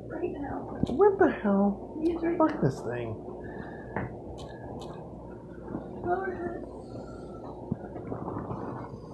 right now. What the hell? He is right Fuck now. this thing.